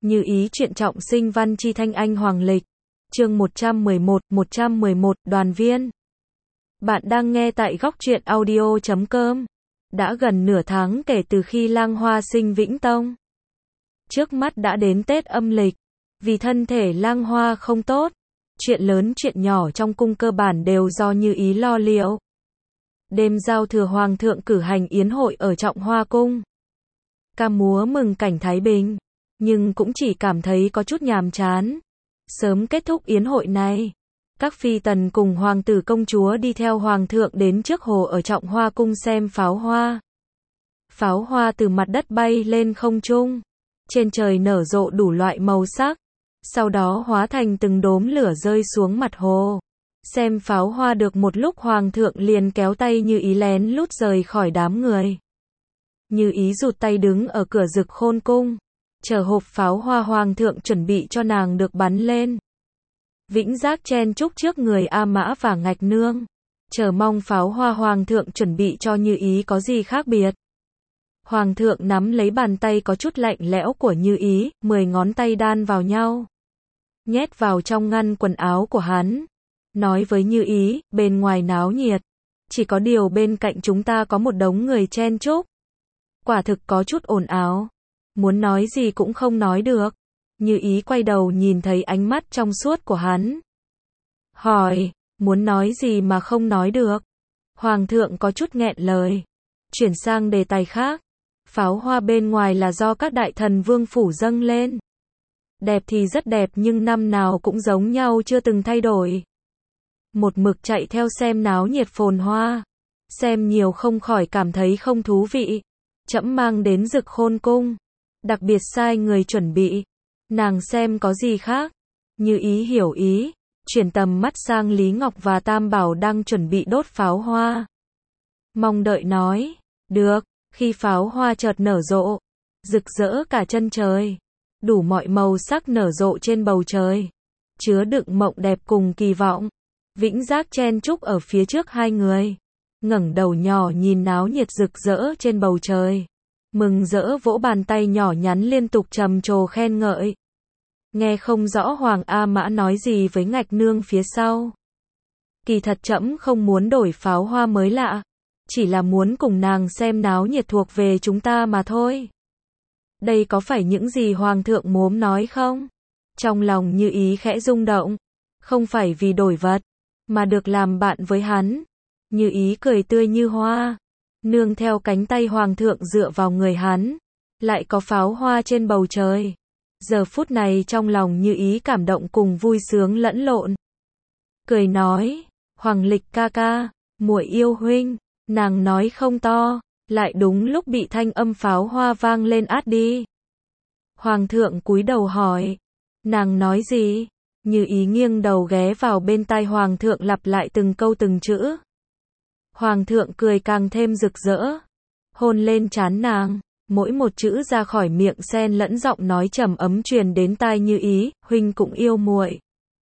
Như ý truyện trọng sinh văn chi thanh anh hoàng lịch. Chương 111, đoàn viên. Bạn đang nghe tại góc truyện audio.com. Đã gần nửa tháng kể từ khi Lang Hoa sinh Vĩnh Tông. Trước mắt đã đến Tết âm lịch. Vì thân thể Lang Hoa không tốt, chuyện lớn chuyện nhỏ trong cung cơ bản đều do Như ý lo liệu. Đêm giao thừa hoàng thượng cử hành yến hội ở Trọng Hoa cung. Ca múa mừng cảnh thái bình, nhưng cũng chỉ cảm thấy có chút nhàm chán. Sớm kết thúc yến hội này, các phi tần cùng hoàng tử công chúa đi theo hoàng thượng đến trước hồ ở Trọng Hoa cung xem pháo hoa. Pháo hoa từ mặt đất bay lên không trung, trên trời nở rộ đủ loại màu sắc, sau đó hóa thành từng đốm lửa rơi xuống mặt hồ. Xem pháo hoa được một lúc hoàng thượng liền kéo tay Như ý lén lút rời khỏi đám người. Như ý rụt tay đứng ở cửa Dực Khôn cung, chờ hộp pháo hoa hoàng thượng chuẩn bị cho nàng được bắn lên. Vĩnh Giác chen chúc trước người A Mã và Ngạch Nương, chờ mong pháo hoa hoàng thượng chuẩn bị cho Như ý có gì khác biệt. Hoàng thượng nắm lấy bàn tay có chút lạnh lẽo của Như ý, 10 ngón tay đan vào nhau, nhét vào trong ngăn quần áo của hắn, nói với Như ý, bên ngoài náo nhiệt, chỉ có điều bên cạnh chúng ta có một đống người chen chúc. Quả thực có chút ồn ào, muốn nói gì cũng không nói được. Như ý quay đầu nhìn thấy ánh mắt trong suốt của hắn, hỏi, muốn nói gì mà không nói được. Hoàng thượng có chút nghẹn lời, chuyển sang đề tài khác. Pháo hoa bên ngoài là do các đại thần vương phủ dâng lên. Đẹp thì rất đẹp nhưng năm nào cũng giống nhau chưa từng thay đổi. Một mực chạy theo xem náo nhiệt phồn hoa, xem nhiều không khỏi cảm thấy không thú vị. Trẫm mang đến Dực Khôn cung, đặc biệt sai người chuẩn bị, nàng xem có gì khác. Như ý hiểu ý, chuyển tầm mắt sang Lý Ngọc và Tam Bảo đang chuẩn bị đốt pháo hoa. Mong đợi nói, được. Khi pháo hoa chợt nở rộ, rực rỡ cả chân trời, đủ mọi màu sắc nở rộ trên bầu trời, chứa đựng mộng đẹp cùng kỳ vọng. Vĩnh Giác chen chúc ở phía trước hai người, ngẩng đầu nhỏ nhìn náo nhiệt rực rỡ trên bầu trời, mừng rỡ vỗ bàn tay nhỏ nhắn liên tục trầm trồ khen ngợi. Nghe không rõ Hoàng A Mã nói gì với Ngạch Nương phía sau. Kỳ thật trẫm không muốn đổi pháo hoa mới lạ, chỉ là muốn cùng nàng xem náo nhiệt thuộc về chúng ta mà thôi. Đây có phải những gì Hoàng thượng mốm nói không? Trong lòng Như ý khẽ rung động, không phải vì đổi vật, mà được làm bạn với hắn. Như ý cười tươi như hoa, nương theo cánh tay hoàng thượng dựa vào người hắn, lại có pháo hoa trên bầu trời. Giờ phút này trong lòng Như ý cảm động cùng vui sướng lẫn lộn. Cười nói, Hoàng Lịch ca ca, muội yêu huynh. Nàng nói không to, lại đúng lúc bị thanh âm pháo hoa vang lên át đi. Hoàng thượng cúi đầu hỏi, nàng nói gì? Như ý nghiêng đầu ghé vào bên tai hoàng thượng lặp lại từng câu từng chữ. Hoàng thượng cười càng thêm rực rỡ, hôn lên trán nàng, mỗi một chữ ra khỏi miệng xen lẫn giọng nói trầm ấm truyền đến tai Như ý, huynh cũng yêu muội.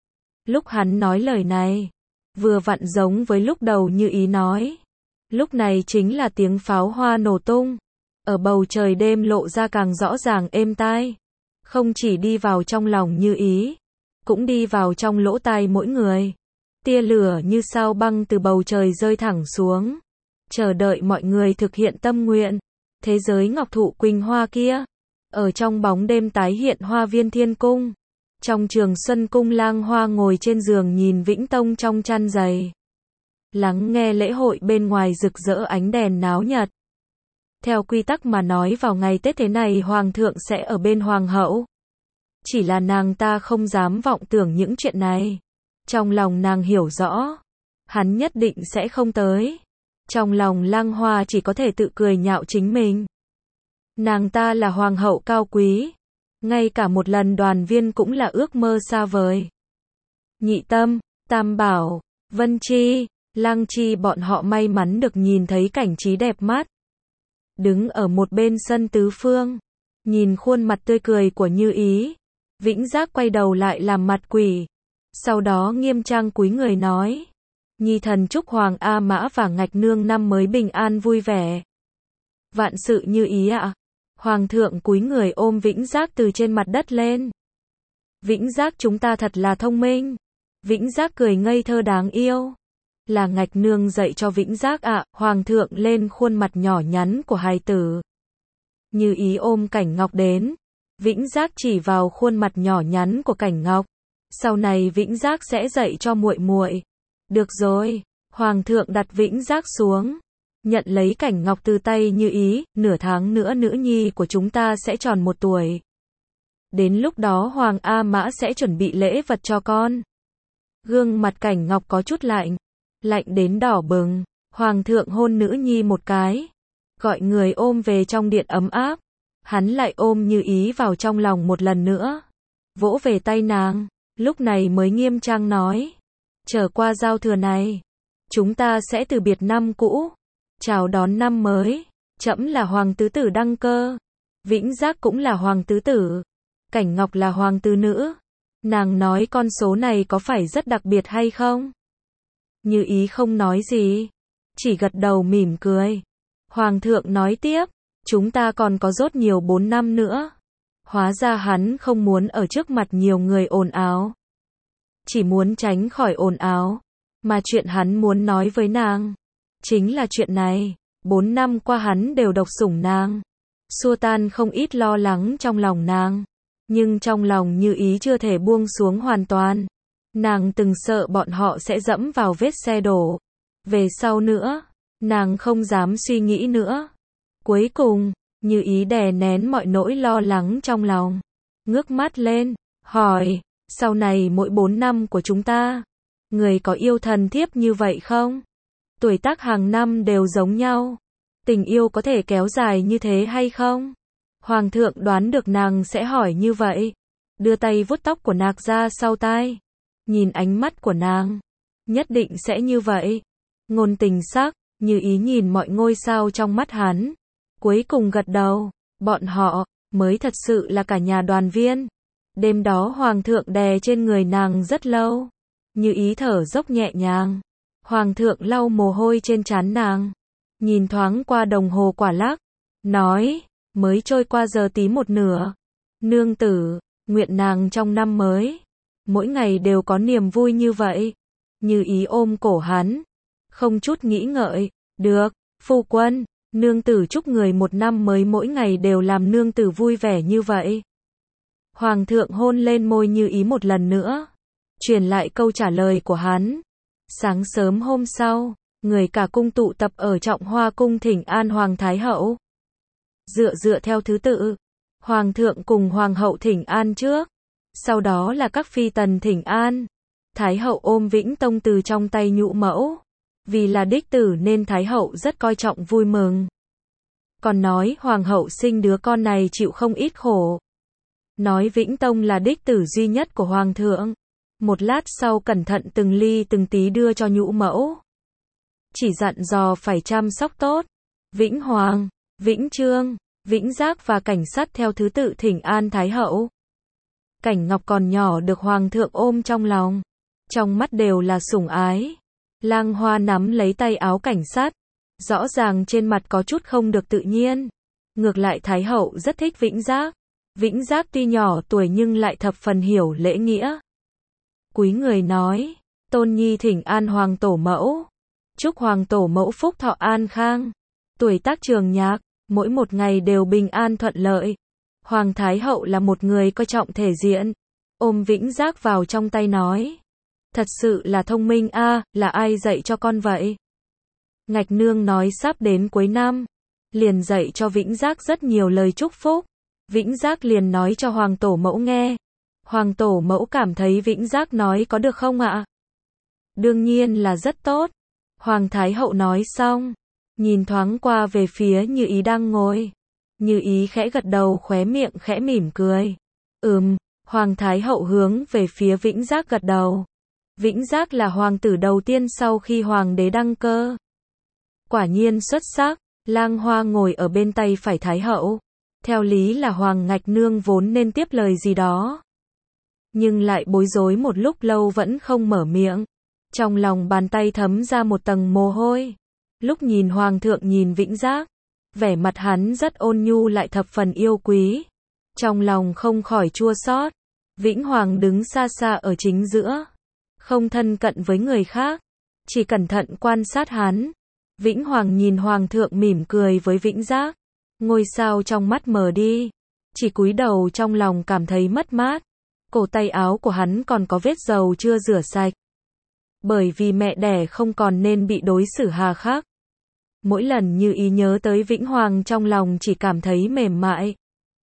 Lúc hắn nói lời này, vừa vặn giống với lúc đầu Như ý nói. Lúc này chính là tiếng pháo hoa nổ tung, ở bầu trời đêm lộ ra càng rõ ràng êm tai, không chỉ đi vào trong lòng Như ý, cũng đi vào trong lỗ tai mỗi người. Tia lửa như sao băng từ bầu trời rơi thẳng xuống, chờ đợi mọi người thực hiện tâm nguyện. Thế giới ngọc thụ quỳnh hoa kia, ở trong bóng đêm tái hiện hoa viên thiên cung. Trong Trường Xuân cung Lang Hoa ngồi trên giường nhìn Vĩnh Tông trong chăn dày, lắng nghe lễ hội bên ngoài rực rỡ ánh đèn náo nhiệt. Theo quy tắc mà nói vào ngày Tết thế này hoàng thượng sẽ ở bên hoàng hậu. Chỉ là nàng ta không dám vọng tưởng những chuyện này. Trong lòng nàng hiểu rõ, hắn nhất định sẽ không tới. Trong lòng Lang Hoa chỉ có thể tự cười nhạo chính mình. Nàng ta là hoàng hậu cao quý, ngay cả một lần đoàn viên cũng là ước mơ xa vời. Nhị Tâm, Tam Bảo, Vân Chi, Lang Chi bọn họ may mắn được nhìn thấy cảnh trí đẹp mắt. Đứng ở một bên sân tứ phương, nhìn khuôn mặt tươi cười của Như ý, Vĩnh Giác quay đầu lại làm mặt quỷ, sau đó nghiêm trang cúi người nói, Nhi thần chúc Hoàng A Mã và Ngạch Nương năm mới bình an vui vẻ. Vạn sự như ý ạ. Hoàng thượng cúi người ôm Vĩnh Giác từ trên mặt đất lên. Vĩnh Giác chúng ta thật là thông minh. Vĩnh Giác cười ngây thơ đáng yêu. Là Ngạch Nương dạy cho Vĩnh Giác ạ. Hoàng thượng lên khuôn mặt nhỏ nhắn của hài tử. Như Ý ôm Cảnh Ngọc đến. Vĩnh Giác chỉ vào khuôn mặt nhỏ nhắn của Cảnh Ngọc. Sau này Vĩnh Giác sẽ dạy cho muội muội. Được rồi. Hoàng thượng đặt Vĩnh Giác xuống. Nhận lấy Cảnh Ngọc từ tay Như Ý. Nửa tháng nữa nữ nhi của chúng ta sẽ tròn 1 tuổi. Đến lúc đó Hoàng A Mã sẽ chuẩn bị lễ vật cho con. Gương mặt Cảnh Ngọc có chút lạnh. Lạnh đến đỏ bừng. Hoàng thượng hôn nữ nhi một cái. Gọi người ôm về trong điện ấm áp. Hắn lại ôm Như Ý vào trong lòng một lần nữa. Vỗ về tay nàng. Lúc này mới nghiêm trang nói. Trở qua giao thừa này. Chúng ta sẽ từ biệt năm cũ. Chào đón năm mới. Trẫm là Hoàng tứ tử đăng cơ. Vĩnh Giác cũng là Hoàng tứ tử. Cảnh Ngọc là Hoàng tứ nữ. Nàng nói con số này có phải rất đặc biệt hay không? Như Ý không nói gì. Chỉ gật đầu mỉm cười. Hoàng thượng nói tiếp. Chúng ta còn có rốt nhiều 4 năm nữa. Hóa ra hắn không muốn ở trước mặt nhiều người ồn ào. Chỉ muốn tránh khỏi ồn ào. Mà chuyện hắn muốn nói với nàng. Chính là chuyện này. 4 năm qua hắn đều độc sủng nàng. Xua tan không ít lo lắng trong lòng nàng. Nhưng trong lòng Như Ý chưa thể buông xuống hoàn toàn. Nàng từng sợ bọn họ sẽ dẫm vào vết xe đổ. Về sau nữa, nàng không dám suy nghĩ nữa. Cuối cùng, Như Ý đè nén mọi nỗi lo lắng trong lòng. Ngước mắt lên, hỏi, sau này mỗi 4 năm của chúng ta, người có yêu thần thiếp như vậy không? Tuổi tác hàng năm đều giống nhau. Tình yêu có thể kéo dài như thế hay không? Hoàng thượng đoán được nàng sẽ hỏi như vậy. Đưa tay vuốt tóc của nàng ra sau tai. Nhìn ánh mắt của nàng. Nhất định sẽ như vậy. Ngôn tình sắc, Như Ý nhìn mọi ngôi sao trong mắt hắn. Cuối cùng gật đầu. Bọn họ, mới thật sự là cả nhà đoàn viên. Đêm đó Hoàng thượng đè trên người nàng rất lâu. Như Ý thở dốc nhẹ nhàng. Hoàng thượng lau mồ hôi trên trán nàng. Nhìn thoáng qua đồng hồ quả lắc. Nói, mới trôi qua giờ tí 1/2. Nương tử, nguyện nàng trong năm mới. Mỗi ngày đều có niềm vui như vậy. Như Ý ôm cổ hắn. Không chút nghĩ ngợi. Được, phu quân. Nương tử chúc người 1 năm mới mỗi ngày đều làm nương tử vui vẻ như vậy. Hoàng thượng hôn lên môi Như Ý một lần nữa. Truyền lại câu trả lời của hắn. Sáng sớm hôm sau, người cả cung tụ tập ở Trọng Hoa cung thỉnh an Hoàng Thái Hậu. Dựa theo thứ tự, Hoàng thượng cùng Hoàng hậu thỉnh an trước. Sau đó là các phi tần thỉnh an. Thái hậu ôm Vĩnh Tông từ trong tay Nhũ mẫu. Vì là đích tử nên Thái hậu rất coi trọng vui mừng. Còn nói Hoàng hậu sinh đứa con này chịu không ít khổ. Nói Vĩnh Tông là đích tử duy nhất của Hoàng thượng. Một lát sau cẩn thận từng ly từng tí đưa cho Nhũ mẫu. Chỉ dặn dò phải chăm sóc tốt. Vĩnh Hoàng, Vĩnh Trương, Vĩnh Giác và Cảnh Sát theo thứ tự thỉnh an Thái hậu. Cảnh Ngọc còn nhỏ được Hoàng thượng ôm trong lòng. Trong mắt đều là sủng ái. Lang Hoa nắm lấy tay áo Cảnh Sát. Rõ ràng trên mặt có chút không được tự nhiên. Ngược lại Thái hậu rất thích Vĩnh Giác. Vĩnh Giác tuy nhỏ tuổi nhưng lại thập phần hiểu lễ nghĩa. Cúi người nói, Tôn Nhi thỉnh an Hoàng tổ mẫu. Chúc Hoàng tổ mẫu phúc thọ an khang. Tuổi tác trường nhạc, mỗi một ngày đều bình an thuận lợi. Hoàng Thái hậu là một người coi trọng thể diện. Ôm Vĩnh Giác vào trong tay nói. Thật sự là thông minh a, là ai dạy cho con vậy? Ngạch nương nói sắp đến cuối năm. Liền dạy cho Vĩnh Giác rất nhiều lời chúc phúc. Vĩnh Giác liền nói cho Hoàng tổ mẫu nghe. Hoàng tổ mẫu cảm thấy Vĩnh Giác nói có được không ạ? Đương nhiên là rất tốt. Hoàng Thái hậu nói xong. Nhìn thoáng qua về phía Như Ý đang ngồi. Như Ý khẽ gật đầu khóe miệng khẽ mỉm cười. Hoàng Thái hậu hướng về phía Vĩnh Giác gật đầu. Vĩnh Giác là hoàng tử đầu tiên sau khi hoàng đế đăng cơ. Quả nhiên xuất sắc. Lang Hoa ngồi ở bên tay phải Thái hậu. Theo lý là Hoàng Ngạch Nương vốn nên tiếp lời gì đó. Nhưng lại bối rối một lúc lâu vẫn không mở miệng. Trong lòng bàn tay thấm ra một tầng mồ hôi. Lúc nhìn Hoàng thượng nhìn Vĩnh Giác. Vẻ mặt hắn rất ôn nhu lại thập phần yêu quý. Trong lòng không khỏi chua xót. Vĩnh Hoàng đứng xa xa ở chính giữa, không thân cận với người khác, chỉ cẩn thận quan sát hắn. Vĩnh Hoàng nhìn Hoàng thượng mỉm cười với Vĩnh Giác, ngôi sao trong mắt mờ đi, chỉ cúi đầu trong lòng cảm thấy mất mát. Cổ tay áo của hắn còn có vết dầu chưa rửa sạch. Bởi vì mẹ đẻ không còn nên bị đối xử hà khắc. Mỗi lần Như Ý nhớ tới Vĩnh Hoàng trong lòng chỉ cảm thấy mềm mại.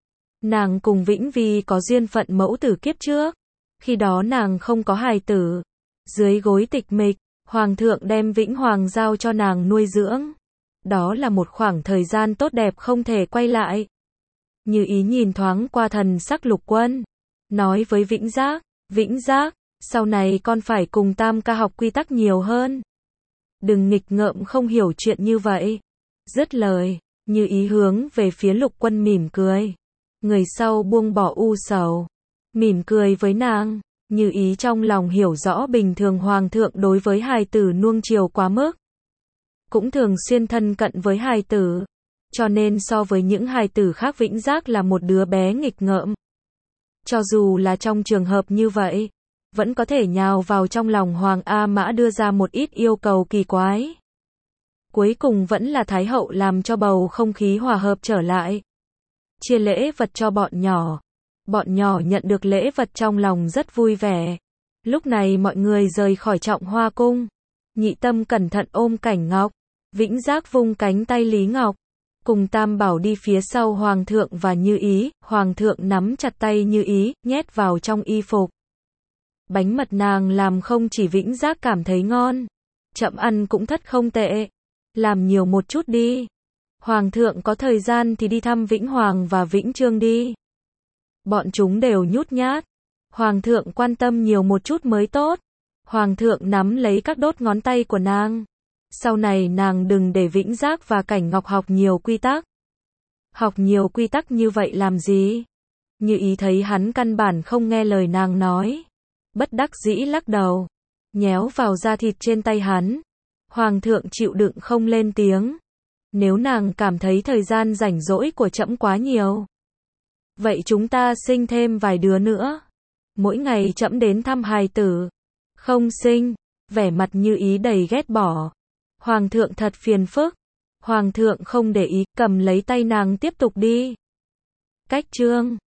Nàng cùng Vĩnh Vi có duyên phận mẫu tử kiếp trước. Khi đó nàng không có hài tử. Dưới gối tịch mịch, Hoàng thượng đem Vĩnh Hoàng giao cho nàng nuôi dưỡng. Đó là một khoảng thời gian tốt đẹp không thể quay lại. Như Ý nhìn thoáng qua thần sắc Lục Quân, nói với Vĩnh Giác, sau này con phải cùng Tam ca học quy tắc nhiều hơn. Đừng nghịch ngợm không hiểu chuyện như vậy. Dứt lời, Như Ý hướng về phía Lục Quân mỉm cười. Người sau buông bỏ u sầu, mỉm cười với nàng. Như Ý trong lòng hiểu rõ bình thường Hoàng thượng đối với hài tử nuông chiều quá mức. Cũng thường xuyên thân cận với hài tử. Cho nên so với những hài tử khác Vĩnh Giác là một đứa bé nghịch ngợm. Cho dù là trong trường hợp như vậy, vẫn có thể nhào vào trong lòng Hoàng A Mã đưa ra một ít yêu cầu kỳ quái. Cuối cùng vẫn là Thái hậu làm cho bầu không khí hòa hợp trở lại. Chia lễ vật cho bọn nhỏ. Bọn nhỏ nhận được lễ vật trong lòng rất vui vẻ. Lúc này mọi người rời khỏi Trọng Hoa cung. Nhị Tâm cẩn thận ôm Cảnh Ngọc. Vĩnh Giác vung cánh tay Lý Ngọc. Cùng Tam Bảo đi phía sau Hoàng thượng và Như Ý. Hoàng thượng nắm chặt tay Như Ý, nhét vào trong y phục. Bánh mật nàng làm không chỉ Vĩnh Giác cảm thấy ngon. Chậm ăn cũng thất không tệ. Làm nhiều một chút đi. Hoàng thượng có thời gian thì đi thăm Vĩnh Hoàng và Vĩnh Trương đi. Bọn chúng đều nhút nhát. Hoàng thượng quan tâm nhiều một chút mới tốt. Hoàng thượng nắm lấy các đốt ngón tay của nàng. Sau này nàng đừng để Vĩnh Giác và Cảnh Ngọc học nhiều quy tắc. Học nhiều quy tắc như vậy làm gì? Như Ý thấy hắn căn bản không nghe lời nàng nói. Bất đắc dĩ lắc đầu. Nhéo vào da thịt trên tay hắn. Hoàng thượng chịu đựng không lên tiếng. Nếu nàng cảm thấy thời gian rảnh rỗi của trẫm quá nhiều, vậy chúng ta sinh thêm vài đứa nữa. Mỗi ngày trẫm đến thăm hài tử. Không sinh. Vẻ mặt Như Ý đầy ghét bỏ. Hoàng thượng thật phiền phức. Hoàng thượng không để ý, cầm lấy tay nàng tiếp tục đi. Cách chương